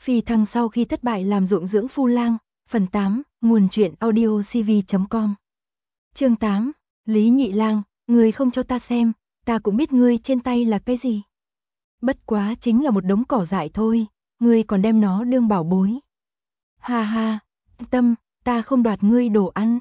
Phi thăng sau khi thất bại làm ruộng dưỡng phu lang, phần 8, nguồn truyện audiocv.com. Chương 8, Lý Nhị Lang, ngươi không cho ta xem, ta cũng biết ngươi trên tay là cái gì. Bất quá chính là một đống cỏ dại thôi, ngươi còn đem nó đương bảo bối. Ha ha, Tâm, ta không đoạt ngươi đồ ăn.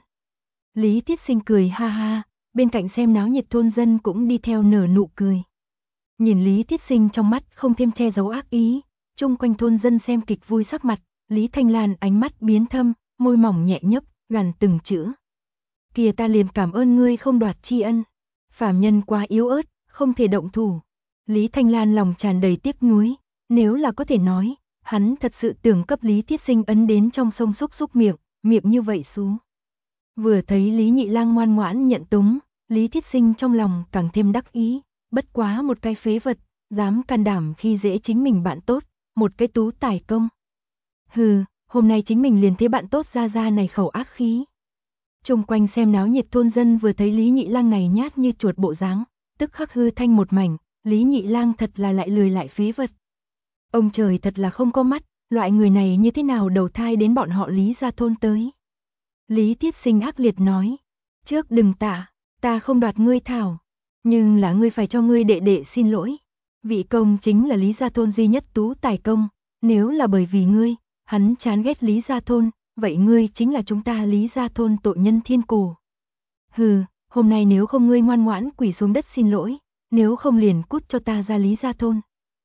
Lý Thiết Sinh cười ha ha, bên cạnh xem náo nhiệt thôn dân cũng đi theo nở nụ cười. Nhìn Lý Thiết Sinh trong mắt không thêm che giấu ác ý, chung quanh thôn dân xem kịch vui sắc mặt, Lý Thanh Lan ánh mắt biến thâm, môi mỏng nhẹ nhấp, gằn từng chữ. Kìa ta liền cảm ơn ngươi không đoạt tri ân, phàm nhân quá yếu ớt, không thể động thủ. Lý Thanh Lan lòng tràn đầy tiếc nuối, nếu là có thể nói, hắn thật sự tưởng cấp Lý Thiết Sinh ấn đến trong sông xúc miệng, miệng như vậy xuống. Vừa thấy Lý Nhị Lang ngoan ngoãn nhận túng, Lý Thiết Sinh trong lòng càng thêm đắc ý, bất quá một cái phế vật, dám can đảm khi dễ chính mình bạn tốt, một cái tú tài công. Hừ, hôm nay chính mình liền thấy bạn tốt ra này khẩu ác khí. Chung quanh xem náo nhiệt thôn dân vừa thấy Lý Nhị Lang này nhát như chuột bộ dáng, tức khắc hư thanh một mảnh, Lý Nhị Lang thật là lại lười lại phế vật. Ông trời thật là không có mắt, loại người này như thế nào đầu thai đến bọn họ Lý gia thôn tới. Lý Thiết Sinh ác liệt nói, trước đừng tạ, ta không đoạt ngươi thảo, nhưng là ngươi phải cho ngươi đệ đệ xin lỗi. Vị công chính là Lý gia thôn duy nhất tú tài công, nếu là bởi vì ngươi, hắn chán ghét Lý gia thôn, vậy ngươi chính là chúng ta Lý gia thôn tội nhân thiên cổ. Hừ, hôm nay nếu không ngươi ngoan ngoãn quỳ xuống đất xin lỗi, nếu không liền cút cho ta ra Lý gia thôn.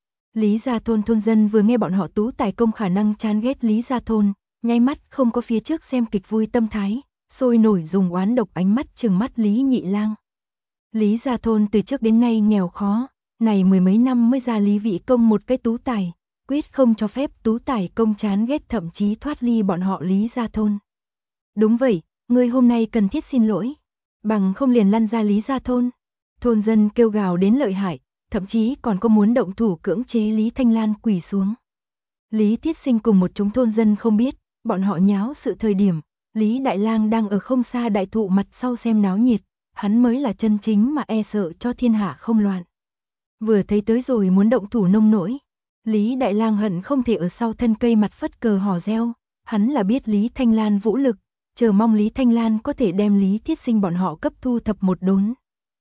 Lý gia thôn thôn dân vừa nghe bọn họ tú tài công khả năng chán ghét Lý gia thôn, nháy mắt không có phía trước xem kịch vui tâm thái, sôi nổi dùng oán độc ánh mắt trừng mắt Lý Nhị Lang. Lý gia thôn từ trước đến nay nghèo khó, này mười mấy năm mới ra Lý vị công một cái tú tài, quyết không cho phép tú tài công chán ghét thậm chí thoát ly bọn họ Lý gia thôn. Đúng vậy, ngươi hôm nay cần thiết xin lỗi, bằng không liền lăn ra Lý gia thôn. Thôn dân kêu gào đến lợi hại, thậm chí còn có muốn động thủ cưỡng chế Lý Thanh Lan quỳ xuống. Lý Thiết Sinh cùng một chúng thôn dân không biết, bọn họ nháo sự thời điểm, Lý Đại Lang đang ở không xa đại thụ mặt sau xem náo nhiệt, hắn mới là chân chính mà e sợ cho thiên hạ không loạn. Vừa thấy tới rồi muốn động thủ nông nổi, Lý Đại Lang hận không thể ở sau thân cây mặt phất cờ hò reo, hắn là biết Lý Thanh Lan vũ lực, chờ mong Lý Thanh Lan có thể đem Lý Thiết Sinh bọn họ cấp thu thập một đốn.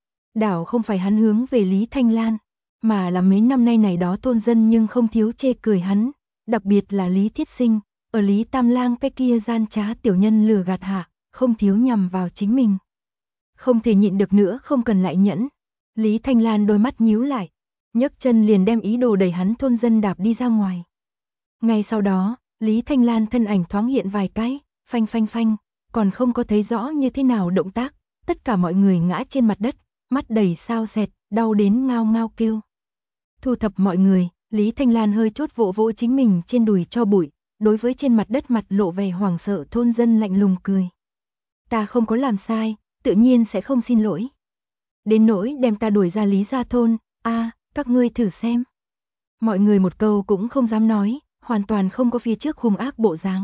Đảo không phải hắn hướng về Lý Thanh Lan, mà là mấy năm nay này đó thôn dân nhưng không thiếu chê cười hắn, đặc biệt là Lý Thiết Sinh, ở Lý Tam Lang cái kia gian trá tiểu nhân lừa gạt hạ, không thiếu nhằm vào chính mình. Không thể nhịn được nữa, không cần lại nhẫn. Lý Thanh Lan đôi mắt nhíu lại, nhấc chân liền đem ý đồ đẩy hắn thôn dân đạp đi ra ngoài. Ngay sau đó, Lý Thanh Lan thân ảnh thoáng hiện vài cái, phanh phanh phanh, còn không có thấy rõ như thế nào động tác, tất cả mọi người ngã trên mặt đất, mắt đầy sao sẹt, đau đến ngao ngao kêu. Thu thập mọi người, Lý Thanh Lan hơi chốt vỗ vỗ chính mình trên đùi cho bụi, đối với trên mặt đất mặt lộ vẻ hoảng sợ thôn dân lạnh lùng cười. Ta không có làm sai, tự nhiên sẽ không xin lỗi. Đến nỗi đem ta đuổi ra Lý gia thôn, các ngươi thử xem. Mọi người một câu cũng không dám nói, hoàn toàn không có phía trước hung ác bộ dáng.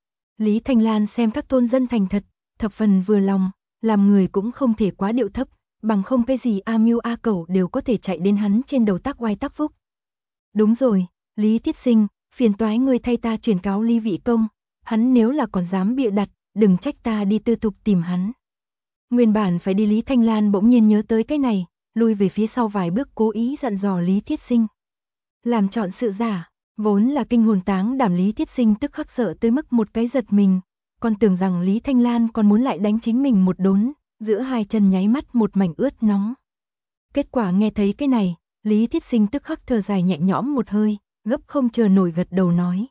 Lý Thanh Lan xem các thôn dân thành thật, thập phần vừa lòng, làm người cũng không thể quá điệu thấp, bằng không cái gì A Mưu A Cẩu đều có thể chạy đến hắn trên đầu tác oai tác phúc. Đúng rồi, Lý Thiết Sinh, phiền toái ngươi thay ta truyền cáo Lý vị công, hắn nếu là còn dám bịa đặt, đừng trách ta đi tư thục tìm hắn. Nguyên bản phải đi Lý Thanh Lan bỗng nhiên nhớ tới cái này, lui về phía sau vài bước cố ý dặn dò Lý Thiết Sinh. Làm chọn sự giả, vốn là kinh hồn táng đảm Lý Thiết Sinh tức khắc sợ tới mức một cái giật mình, còn tưởng rằng Lý Thanh Lan còn muốn lại đánh chính mình một đốn, giữa hai chân nháy mắt một mảnh ướt nóng. Kết quả nghe thấy cái này, Lý Thiết Sinh tức khắc thở dài nhẹ nhõm một hơi, gấp không chờ nổi gật đầu nói.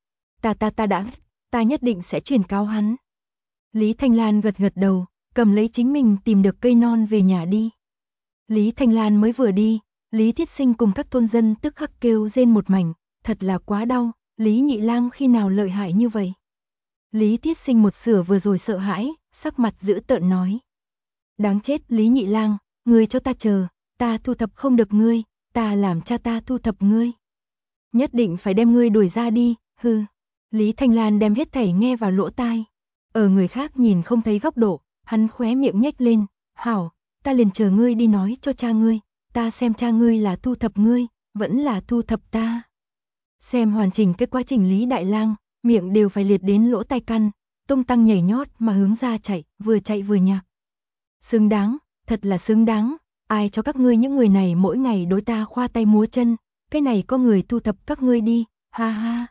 Ta nhất định sẽ truyền cáo hắn. Lý Thanh Lan gật đầu, cầm lấy chính mình tìm được cây non về nhà đi. Lý Thanh Lan mới vừa đi, Lý Thiết Sinh cùng các thôn dân tức khắc kêu rên một mảnh, thật là quá đau, Lý Nhị Lang khi nào lợi hại như vậy. Lý Thiết Sinh một sửa vừa rồi sợ hãi, sắc mặt dữ tợn nói. Đáng chết Lý Nhị Lang, ngươi cho ta chờ, ta thu thập không được ngươi, ta làm cha ta thu thập ngươi. Nhất định phải đem ngươi đuổi ra đi, hừ. Lý Thanh Lan đem hết thảy nghe vào lỗ tai. Ở người khác nhìn không thấy góc độ, hắn khóe miệng nhếch lên, hảo, ta liền chờ ngươi đi nói cho cha ngươi, ta xem cha ngươi là thu thập ngươi, vẫn là thu thập ta. Xem hoàn chỉnh cái quá trình Lý Đại Lang, miệng đều phải liệt đến lỗ tai căn, tung tăng nhảy nhót mà hướng ra chạy vừa nhạc. Xứng đáng, thật là xứng đáng, ai cho các ngươi những người này mỗi ngày đối ta khoa tay múa chân, cái này có người thu thập các ngươi đi, ha ha.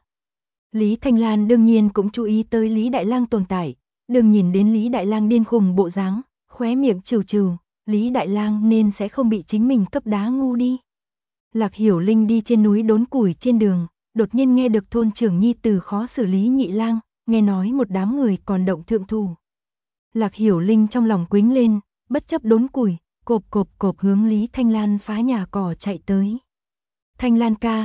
Lý Thanh Lan đương nhiên cũng chú ý tới Lý Đại Lang tồn tại, đừng nhìn đến Lý Đại Lang điên khùng bộ dáng, khóe miệng trừ trừ, Lý Đại Lang nên sẽ không bị chính mình cấp đá ngu đi. Lạc Hiểu Linh đi trên núi đốn củi trên đường, đột nhiên nghe được thôn trưởng nhi tử khó xử Lý Nhị Lang, nghe nói một đám người còn động thượng thủ. Lạc Hiểu Linh trong lòng quĩnh lên, bất chấp đốn củi, cộp hướng Lý Thanh Lan phá nhà cỏ chạy tới. Thanh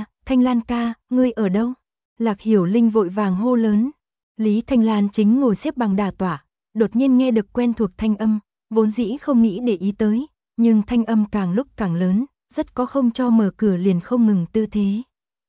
Lan ca, ngươi ở đâu? Lạc Hiểu Linh vội vàng hô lớn. Lý Thanh Lan chính ngồi xếp bằng đà tọa, đột nhiên nghe được quen thuộc thanh âm, vốn dĩ không nghĩ để ý tới, nhưng thanh âm càng lúc càng lớn, rất có không cho mở cửa liền không ngừng tư thế.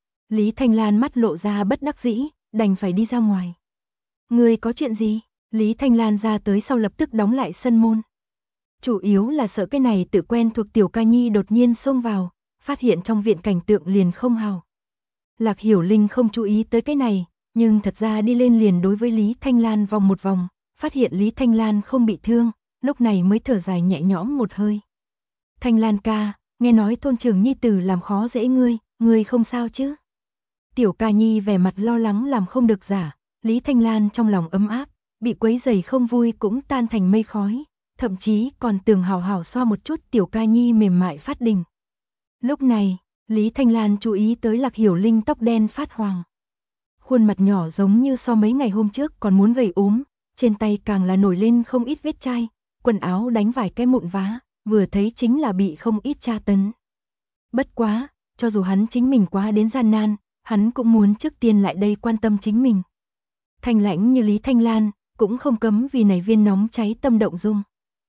Lý Thanh Lan mắt lộ ra bất đắc dĩ, đành phải đi ra ngoài. Ngươi có chuyện gì? Lý Thanh Lan ra tới sau lập tức đóng lại sân môn. Chủ yếu là sợ cái này tự quen thuộc Tiểu Ca Nhi đột nhiên xông vào, phát hiện trong viện cảnh tượng liền không hào. Lạc Hiểu Linh không chú ý tới cái này, nhưng thật ra đi lên liền đối với Lý Thanh Lan vòng một vòng, phát hiện Lý Thanh Lan không bị thương, lúc này mới thở dài nhẹ nhõm một hơi. Thanh Lan ca, nghe nói thôn trưởng nhi tử làm khó dễ ngươi không sao chứ? Tiểu Ca Nhi vẻ mặt lo lắng làm không được giả, Lý Thanh Lan trong lòng ấm áp, bị quấy rầy không vui cũng tan thành mây khói, thậm chí còn tưởng hào hào xoa một chút Tiểu Ca Nhi mềm mại phát đình. Lúc này, Lý Thanh Lan chú ý tới Lạc Hiểu Linh tóc đen phát hoàng. Khuôn mặt nhỏ giống như so mấy ngày hôm trước còn muốn gầy ốm, trên tay càng là nổi lên không ít vết chai, quần áo đánh vài cái mụn vá, vừa thấy chính là bị không ít tra tấn. Bất quá, cho dù hắn chính mình quá đến gian nan, hắn cũng muốn trước tiên lại đây quan tâm chính mình. Thanh lãnh như Lý Thanh Lan, cũng không cấm vì này viên nóng cháy tâm động dung.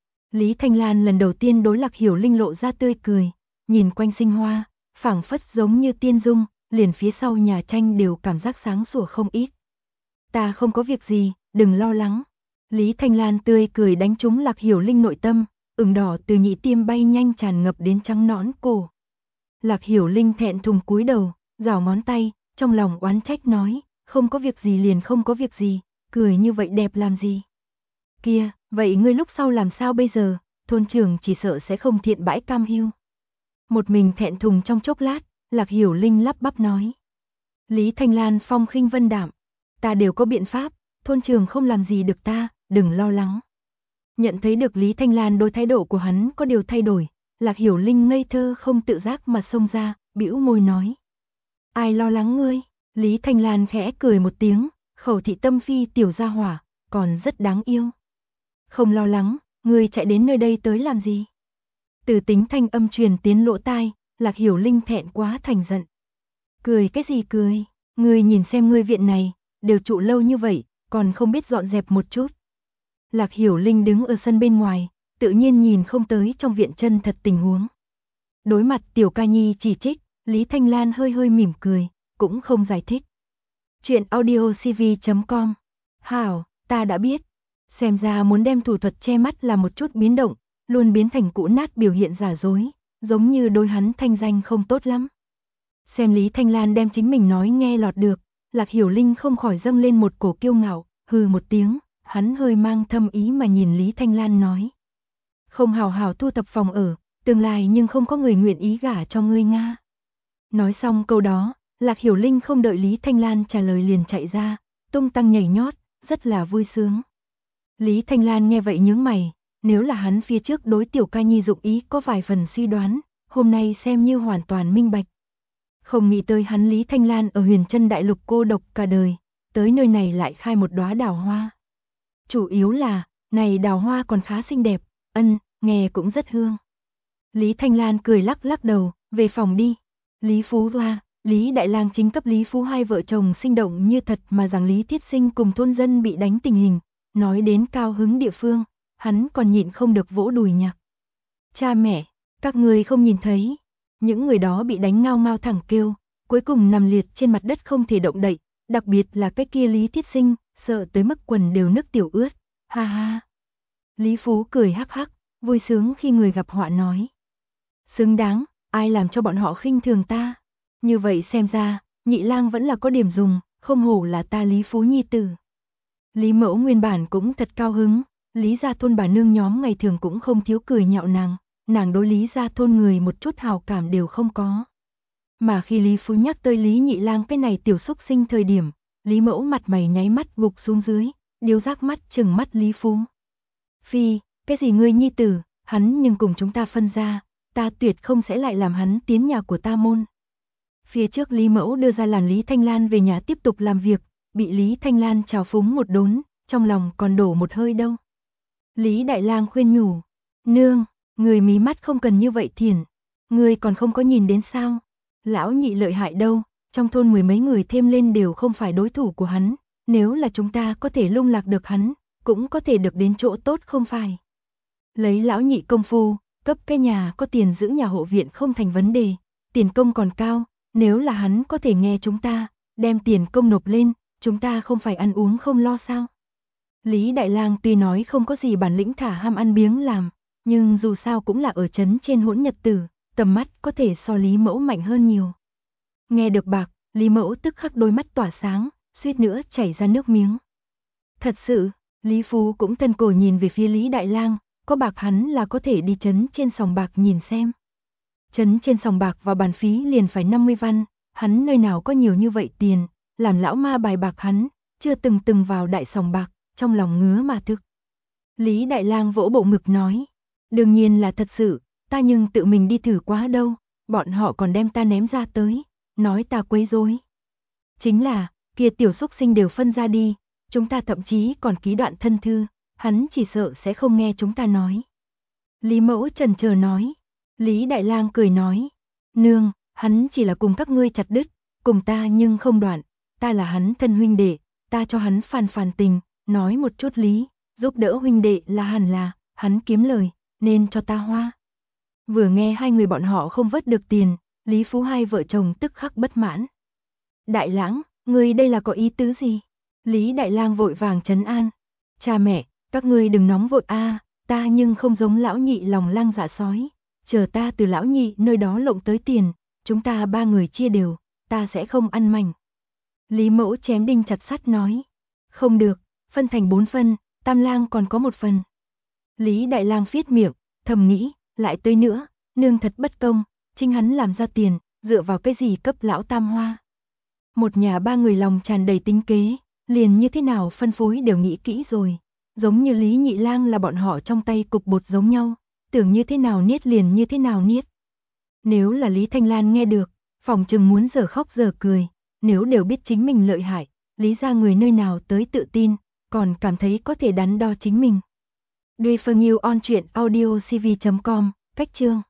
Lý Thanh Lan lần đầu tiên đối Lạc Hiểu Linh lộ ra tươi cười, nhìn quanh sinh hoa, phảng phất giống như tiên dung, liền phía sau nhà tranh đều cảm giác sáng sủa không ít. Ta không có việc gì, đừng lo lắng. Lý Thanh Lan tươi cười đánh trúng Lạc Hiểu Linh nội tâm, ửng đỏ từ nhĩ tiêm bay nhanh tràn ngập đến trắng nõn cổ. Lạc Hiểu Linh thẹn thùng cúi đầu, giảo ngón tay, trong lòng oán trách nói, không có việc gì liền không có việc gì, cười như vậy đẹp làm gì. Kia, vậy ngươi lúc sau làm sao bây giờ, thôn trưởng chỉ sợ sẽ không thiện bãi cam hiu. Một mình thẹn thùng trong chốc lát, Lạc Hiểu Linh lắp bắp nói. Lý Thanh Lan phong khinh vân đạm, ta đều có biện pháp, thôn trưởng không làm gì được ta, đừng lo lắng. Nhận thấy được Lý Thanh Lan đối thái độ của hắn có điều thay đổi, Lạc Hiểu Linh ngây thơ không tự giác mà xông ra, bĩu môi nói. Ai lo lắng ngươi? Lý Thanh Lan khẽ cười một tiếng, khẩu thị tâm phi tiểu gia hỏa, còn rất đáng yêu. Không lo lắng, ngươi chạy đến nơi đây tới làm gì? Từ tính thanh âm truyền tiến lỗ tai, Lạc Hiểu Linh thẹn quá thành giận. Cười cái gì cười, ngươi nhìn xem ngươi viện này, đều trụ lâu như vậy, còn không biết dọn dẹp một chút. Lạc Hiểu Linh đứng ở sân bên ngoài, tự nhiên nhìn không tới trong viện chân thật tình huống. Đối mặt Tiểu Ca Nhi chỉ trích, Lý Thanh Lan hơi hơi mỉm cười, cũng không giải thích. Chuyện audiocv.com. Hảo, ta đã biết. Xem ra muốn đem thủ thuật che mắt là một chút biến động, luôn biến thành cũ nát biểu hiện giả dối, giống như đối hắn thanh danh không tốt lắm. Xem Lý Thanh Lan đem chính mình nói nghe lọt được, Lạc Hiểu Linh không khỏi dâng lên một cổ kiêu ngạo, hừ một tiếng, hắn hơi mang thâm ý mà nhìn Lý Thanh Lan nói. Không hào hào thu thập phòng ở, tương lai nhưng không có người nguyện ý gả cho ngươi Nga. Nói xong câu đó, Lạc Hiểu Linh không đợi Lý Thanh Lan trả lời liền chạy ra, tung tăng nhảy nhót, rất là vui sướng. Lý Thanh Lan nghe vậy nhướng mày, nếu là hắn phía trước đối Tiểu Ca Nhi dụng ý có vài phần suy đoán, hôm nay xem như hoàn toàn minh bạch. Không nghĩ tới hắn Lý Thanh Lan ở Huyền Trân Đại Lục cô độc cả đời, tới nơi này lại khai một đóa đào hoa. Chủ yếu là, này đào hoa còn khá xinh đẹp, nghe cũng rất hương. Lý Thanh Lan cười lắc lắc đầu, về phòng đi. Lý Phú Hoa, Lý Đại Lang chính cấp Lý Phú hai vợ chồng sinh động như thật mà rằng Lý Thiết Sinh cùng thôn dân bị đánh tình hình, nói đến cao hứng địa phương, hắn còn nhịn không được vỗ đùi nhạc. Cha mẹ, các người không nhìn thấy, những người đó bị đánh ngao ngao thẳng kêu, cuối cùng nằm liệt trên mặt đất không thể động đậy, đặc biệt là cái kia Lý Thiết Sinh, sợ tới mức quần đều nước tiểu ướt, ha ha. Lý Phú cười hắc hắc, vui sướng khi người gặp họa nói. Xứng đáng, ai làm cho bọn họ khinh thường ta? Như vậy xem ra, nhị lang vẫn là có điểm dùng, không hổ là ta Lý Phú nhi tử. Lý Mẫu nguyên bản cũng thật cao hứng, Lý gia thôn bà nương nhóm ngày thường cũng không thiếu cười nhạo nàng đối Lý gia thôn người một chút hào cảm đều không có. Mà khi Lý Phú nhắc tới Lý nhị lang cái này tiểu xúc sinh thời điểm, Lý Mẫu mặt mày nháy mắt gục xuống dưới, điếu rác mắt chừng mắt Lý Phú. Phi, cái gì ngươi nhi tử, hắn nhưng cùng chúng ta phân ra, ta tuyệt không sẽ lại làm hắn tiến nhà của ta môn. Phía trước Lý Mẫu đưa ra làm Lý Thanh Lan về nhà tiếp tục làm việc, bị Lý Thanh Lan trào phúng một đốn, trong lòng còn đổ một hơi đâu. Lý Đại Lang khuyên nhủ, nương, người mí mắt không cần như vậy thiển, người còn không có nhìn đến sao, lão nhị lợi hại đâu, trong thôn mười mấy người thêm lên đều không phải đối thủ của hắn, nếu là chúng ta có thể lung lạc được hắn, cũng có thể được đến chỗ tốt không phải. Lấy lão nhị công phu, cấp cái nhà có tiền giữ nhà hộ viện không thành vấn đề, tiền công còn cao, nếu là hắn có thể nghe chúng ta, đem tiền công nộp lên, chúng ta không phải ăn uống không lo sao. Lý Đại Lang tuy nói không có gì bản lĩnh thả ham ăn biếng làm, nhưng dù sao cũng là ở trấn trên hỗn nhật tử, tầm mắt có thể so Lý Mẫu mạnh hơn nhiều. Nghe được bạc, Lý Mẫu tức khắc đôi mắt tỏa sáng, suýt nữa chảy ra nước miếng. Thật sự, Lý Phú cũng thân cổ nhìn về phía Lý Đại Lang, có bạc hắn là có thể đi trấn trên sòng bạc nhìn xem. Trấn trên sòng bạc và bàn phí liền phải 50 văn, hắn nơi nào có nhiều như vậy tiền, làm lão ma bài bạc hắn, chưa từng vào đại sòng bạc, trong lòng ngứa mà thực. Lý Đại Lang vỗ bộ ngực nói, đương nhiên là thật sự, ta nhưng tự mình đi thử quá đâu, bọn họ còn đem ta ném ra tới, nói ta quấy rối. Chính là, kia tiểu xúc sinh đều phân ra đi, chúng ta thậm chí còn ký đoạn thân thư, hắn chỉ sợ sẽ không nghe chúng ta nói. Lý Mẫu chần chờ nói, Lý Đại Lang cười nói, nương, hắn chỉ là cùng các ngươi chặt đứt, cùng ta nhưng không đoạn, ta là hắn thân huynh đệ, ta cho hắn phàn tình, nói một chút lý, giúp đỡ huynh đệ là hẳn là, hắn kiếm lời, nên cho ta hoa. Vừa nghe hai người bọn họ không vớt được tiền, Lý Phú hai vợ chồng tức khắc bất mãn. Đại Lãng, ngươi đây là có ý tứ gì? Lý Đại Lang vội vàng trấn an, cha mẹ, các ngươi đừng nóng vội a, ta nhưng không giống lão nhị lòng lang dạ sói, chờ ta từ lão nhị nơi đó lộng tới tiền, chúng ta ba người chia đều, ta sẽ không ăn mảnh. Lý Mẫu chém đinh chặt sắt nói, không được, phân thành 4 phần, Tam Lang còn có 1 phần. Lý Đại Lang phiết miệng, thầm nghĩ, lại tới nữa, nương thật bất công, chính hắn làm ra tiền, dựa vào cái gì cấp lão Tam hoa. Một nhà ba người lòng tràn đầy tính kế, liền như thế nào phân phối đều nghĩ kỹ rồi, giống như Lý Nhị Lang là bọn họ trong tay cục bột giống nhau, tưởng như thế nào niết liền như thế nào niết. Nếu là Lý Thanh Lan nghe được, phòng chừng muốn giờ khóc giờ cười, nếu đều biết chính mình lợi hại, Lý gia người nơi nào tới tự tin, còn cảm thấy có thể đắn đo chính mình. Duy Phương Yêu on truyện audiocv.com, cách chương